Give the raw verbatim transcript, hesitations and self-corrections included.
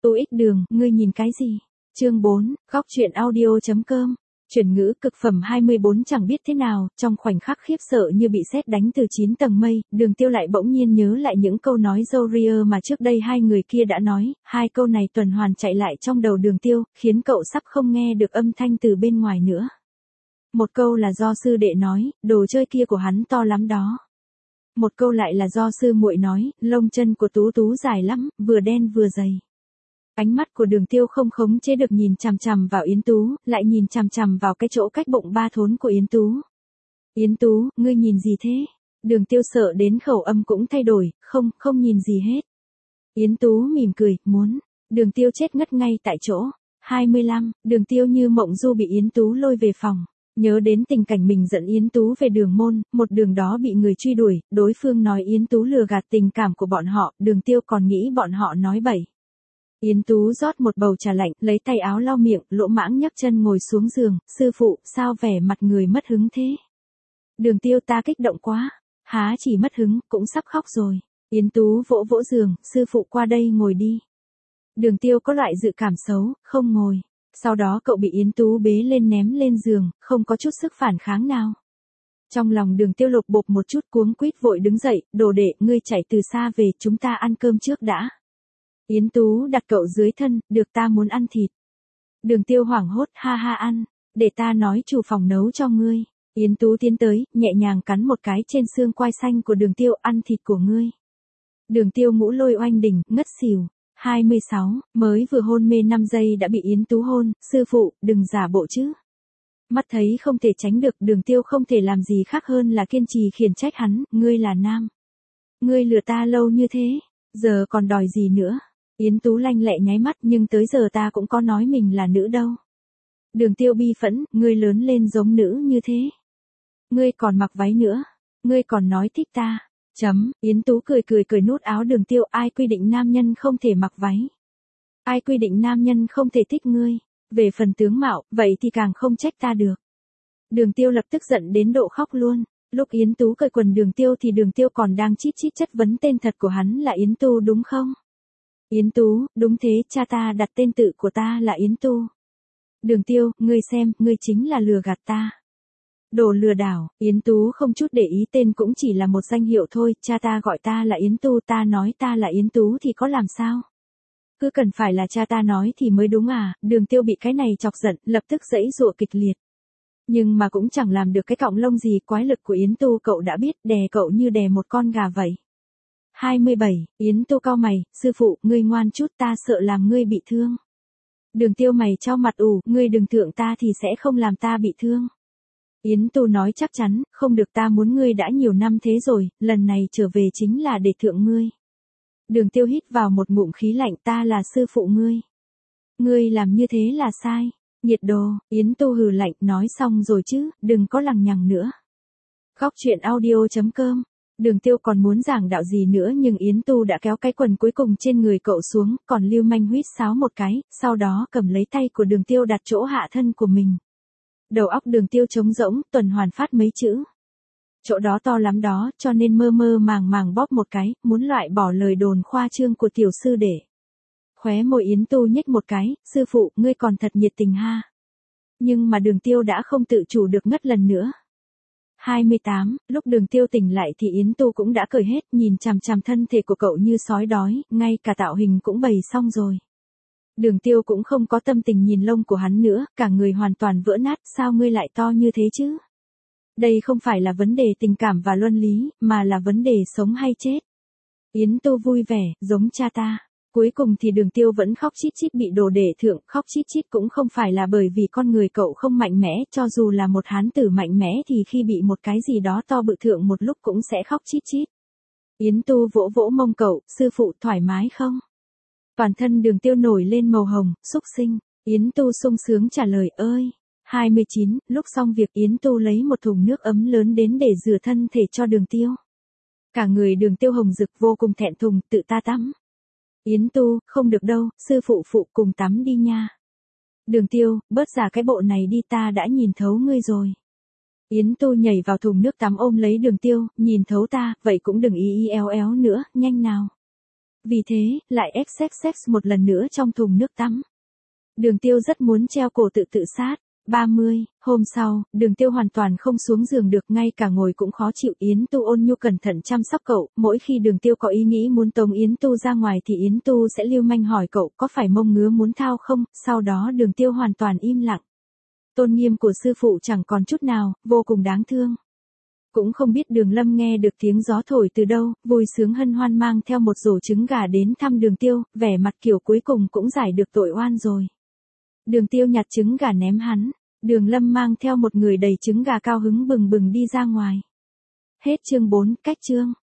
u ích đường, ngươi nhìn cái gì? Chương bốn, góc truyện audio.com. Chuyển ngữ cực phẩm hai mươi bốn chẳng biết thế nào, trong khoảnh khắc khiếp sợ như bị sét đánh từ chín tầng mây, Đường Tiêu lại bỗng nhiên nhớ lại những câu nói Jourier mà trước đây hai người kia đã nói, hai câu này tuần hoàn chạy lại trong đầu Đường Tiêu, khiến cậu sắp không nghe được âm thanh từ bên ngoài nữa. Một câu là do sư đệ nói, đồ chơi kia của hắn to lắm đó. Một câu lại là do sư muội nói, lông chân của Tú Tú dài lắm, vừa đen vừa dày. Ánh mắt của Đường Tiêu không khống chế được nhìn chằm chằm vào Yến Tú, lại nhìn chằm chằm vào cái chỗ cách bụng ba thốn của Yến Tú. Yến Tú, ngươi nhìn gì thế? Đường Tiêu sợ đến khẩu âm cũng thay đổi, không, không nhìn gì hết. Yến Tú mỉm cười, muốn. Đường Tiêu chết ngất ngay tại chỗ. hai mươi lăm, Đường Tiêu như mộng du bị Yến Tú lôi về phòng. Nhớ đến tình cảnh mình dẫn Yến Tú về đường môn, một đường đó bị người truy đuổi, đối phương nói Yến Tú lừa gạt tình cảm của bọn họ, Đường Tiêu còn nghĩ bọn họ nói bậy. Yến Tú rót một bầu trà lạnh, lấy tay áo lau miệng, lỗ mãng nhấc chân ngồi xuống giường, sư phụ, sao vẻ mặt người mất hứng thế? Đường Tiêu ta kích động quá, há chỉ mất hứng, cũng sắp khóc rồi. Yến Tú vỗ vỗ giường, sư phụ qua đây ngồi đi. Đường Tiêu có loại dự cảm xấu, không ngồi. Sau đó cậu bị Yến Tú bế lên ném lên giường, không có chút sức phản kháng nào. Trong lòng Đường Tiêu lột bột một chút cuống quýt vội đứng dậy, đồ đệ, ngươi chạy từ xa về, chúng ta ăn cơm trước đã. Yến Tú đặt cậu dưới thân, được ta muốn ăn thịt. Đường Tiêu hoảng hốt, ha ha ăn, để ta nói chủ phòng nấu cho ngươi. Yến Tú tiến tới, nhẹ nhàng cắn một cái trên xương quai xanh của Đường Tiêu, ăn thịt của ngươi. Đường Tiêu ngũ lôi oanh đỉnh, ngất xỉu. hai mươi sáu, mới vừa hôn mê năm giây đã bị Yến Tú hôn, sư phụ, đừng giả bộ chứ. Mắt thấy không thể tránh được, Đường Tiêu không thể làm gì khác hơn là kiên trì khiển trách hắn, ngươi là nam. Ngươi lừa ta lâu như thế, giờ còn đòi gì nữa. Yến Tú lanh lẹ nháy mắt, nhưng tới giờ ta cũng có nói mình là nữ đâu. Đường Tiêu bi phẫn, ngươi lớn lên giống nữ như thế. Ngươi còn mặc váy nữa, ngươi còn nói thích ta. Chấm, Yến Tú cười cười cười nút áo Đường Tiêu, ai quy định nam nhân không thể mặc váy? Ai quy định nam nhân không thể thích ngươi? Về phần tướng mạo, vậy thì càng không trách ta được. Đường Tiêu lập tức giận đến độ khóc luôn. Lúc Yến Tú cởi quần Đường Tiêu thì Đường Tiêu còn đang chít chít chất vấn tên thật của hắn là Yến Tu đúng không? Yến Tú, đúng thế, cha ta đặt tên tự của ta là Yến Tu. Đường Tiêu, ngươi xem, ngươi chính là lừa gạt ta. Đồ lừa đảo, Yến Tú không chút để ý, tên cũng chỉ là một danh hiệu thôi, cha ta gọi ta là Yến Tu, ta nói ta là Yến Tú thì có làm sao? Cứ cần phải là cha ta nói thì mới đúng à? Đường Tiêu bị cái này chọc giận, lập tức giãy giụa kịch liệt. Nhưng mà cũng chẳng làm được cái cọng lông gì, quái lực của Yến Tu cậu đã biết, đè cậu như đè một con gà vậy. hai mươi bảy, Yến Tu cau mày, sư phụ, ngươi ngoan chút, ta sợ làm ngươi bị thương. Đường Tiêu mày chau mặt ủ, ngươi đừng thượng ta thì sẽ không làm ta bị thương. Yến Tu nói chắc chắn, không được, ta muốn ngươi đã nhiều năm thế rồi, lần này trở về chính là để thượng ngươi. Đường Tiêu hít vào một ngụm khí lạnh, ta là sư phụ ngươi. Ngươi làm như thế là sai. Nhiệt đồ, Yến Tu hừ lạnh, nói xong rồi chứ, đừng có lằng nhằng nữa. Góc truyện audio.com. Đường Tiêu còn muốn giảng đạo gì nữa nhưng Yến Tu đã kéo cái quần cuối cùng trên người cậu xuống, còn lưu manh huýt sáo một cái, sau đó cầm lấy tay của Đường Tiêu đặt chỗ hạ thân của mình. Đầu óc Đường Tiêu trống rỗng, tuần hoàn phát mấy chữ. Chỗ đó to lắm đó, cho nên mơ mơ màng màng bóp một cái, muốn loại bỏ lời đồn khoa trương của tiểu sư đệ. Khóe môi Yến Tu nhếch một cái, sư phụ, ngươi còn thật nhiệt tình ha. Nhưng mà Đường Tiêu đã không tự chủ được ngất lần nữa. hai mươi tám, lúc Đường Tiêu tỉnh lại thì Yến Tu cũng đã cởi hết, nhìn chằm chằm thân thể của cậu như sói đói, ngay cả tạo hình cũng bày xong rồi. Đường Tiêu cũng không có tâm tình nhìn lông của hắn nữa, cả người hoàn toàn vỡ nát, sao ngươi lại to như thế chứ? Đây không phải là vấn đề tình cảm và luân lý, mà là vấn đề sống hay chết. Yến Tu vui vẻ, giống cha ta. Cuối cùng thì Đường Tiêu vẫn khóc chít chít bị đồ đệ thượng, khóc chít chít cũng không phải là bởi vì con người cậu không mạnh mẽ, cho dù là một hán tử mạnh mẽ thì khi bị một cái gì đó to bự thượng một lúc cũng sẽ khóc chít chít. Yến Tu vỗ vỗ mông cậu, sư phụ thoải mái không? Toàn thân Đường Tiêu nổi lên màu hồng, xúc sinh. Yến Tu sung sướng trả lời, ơi. hai mươi chín, lúc xong việc Yến Tu lấy một thùng nước ấm lớn đến để rửa thân thể cho Đường Tiêu. Cả người Đường Tiêu hồng rực vô cùng thẹn thùng, tự ta tắm. Yến Tu, không được đâu, sư phụ phụ cùng tắm đi nha. Đường Tiêu, bớt giả cái bộ này đi, ta đã nhìn thấu ngươi rồi. Yến Tu nhảy vào thùng nước tắm ôm lấy Đường Tiêu, nhìn thấu ta, vậy cũng đừng ý ý éo éo nữa, nhanh nào. Vì thế, lại ép xếp xếp một lần nữa trong thùng nước tắm. Đường Tiêu rất muốn treo cổ tự tự sát. ba mươi, hôm sau, Đường Tiêu hoàn toàn không xuống giường được, ngay cả ngồi cũng khó chịu. Yến Tu ôn nhu cẩn thận chăm sóc cậu, mỗi khi Đường Tiêu có ý nghĩ muốn tống Yến Tu ra ngoài thì Yến Tu sẽ lưu manh hỏi cậu có phải mông ngứa muốn thao không, sau đó Đường Tiêu hoàn toàn im lặng. Tôn nghiêm của sư phụ chẳng còn chút nào, vô cùng đáng thương. Cũng không biết Đường Lâm nghe được tiếng gió thổi từ đâu, vui sướng hân hoan mang theo một rổ trứng gà đến thăm Đường Tiêu, vẻ mặt kiểu cuối cùng cũng giải được tội oan rồi. Đường Tiêu nhặt trứng gà ném hắn, Đường Lâm mang theo một người đầy trứng gà cao hứng bừng bừng đi ra ngoài. Hết chương bốn, cách chương.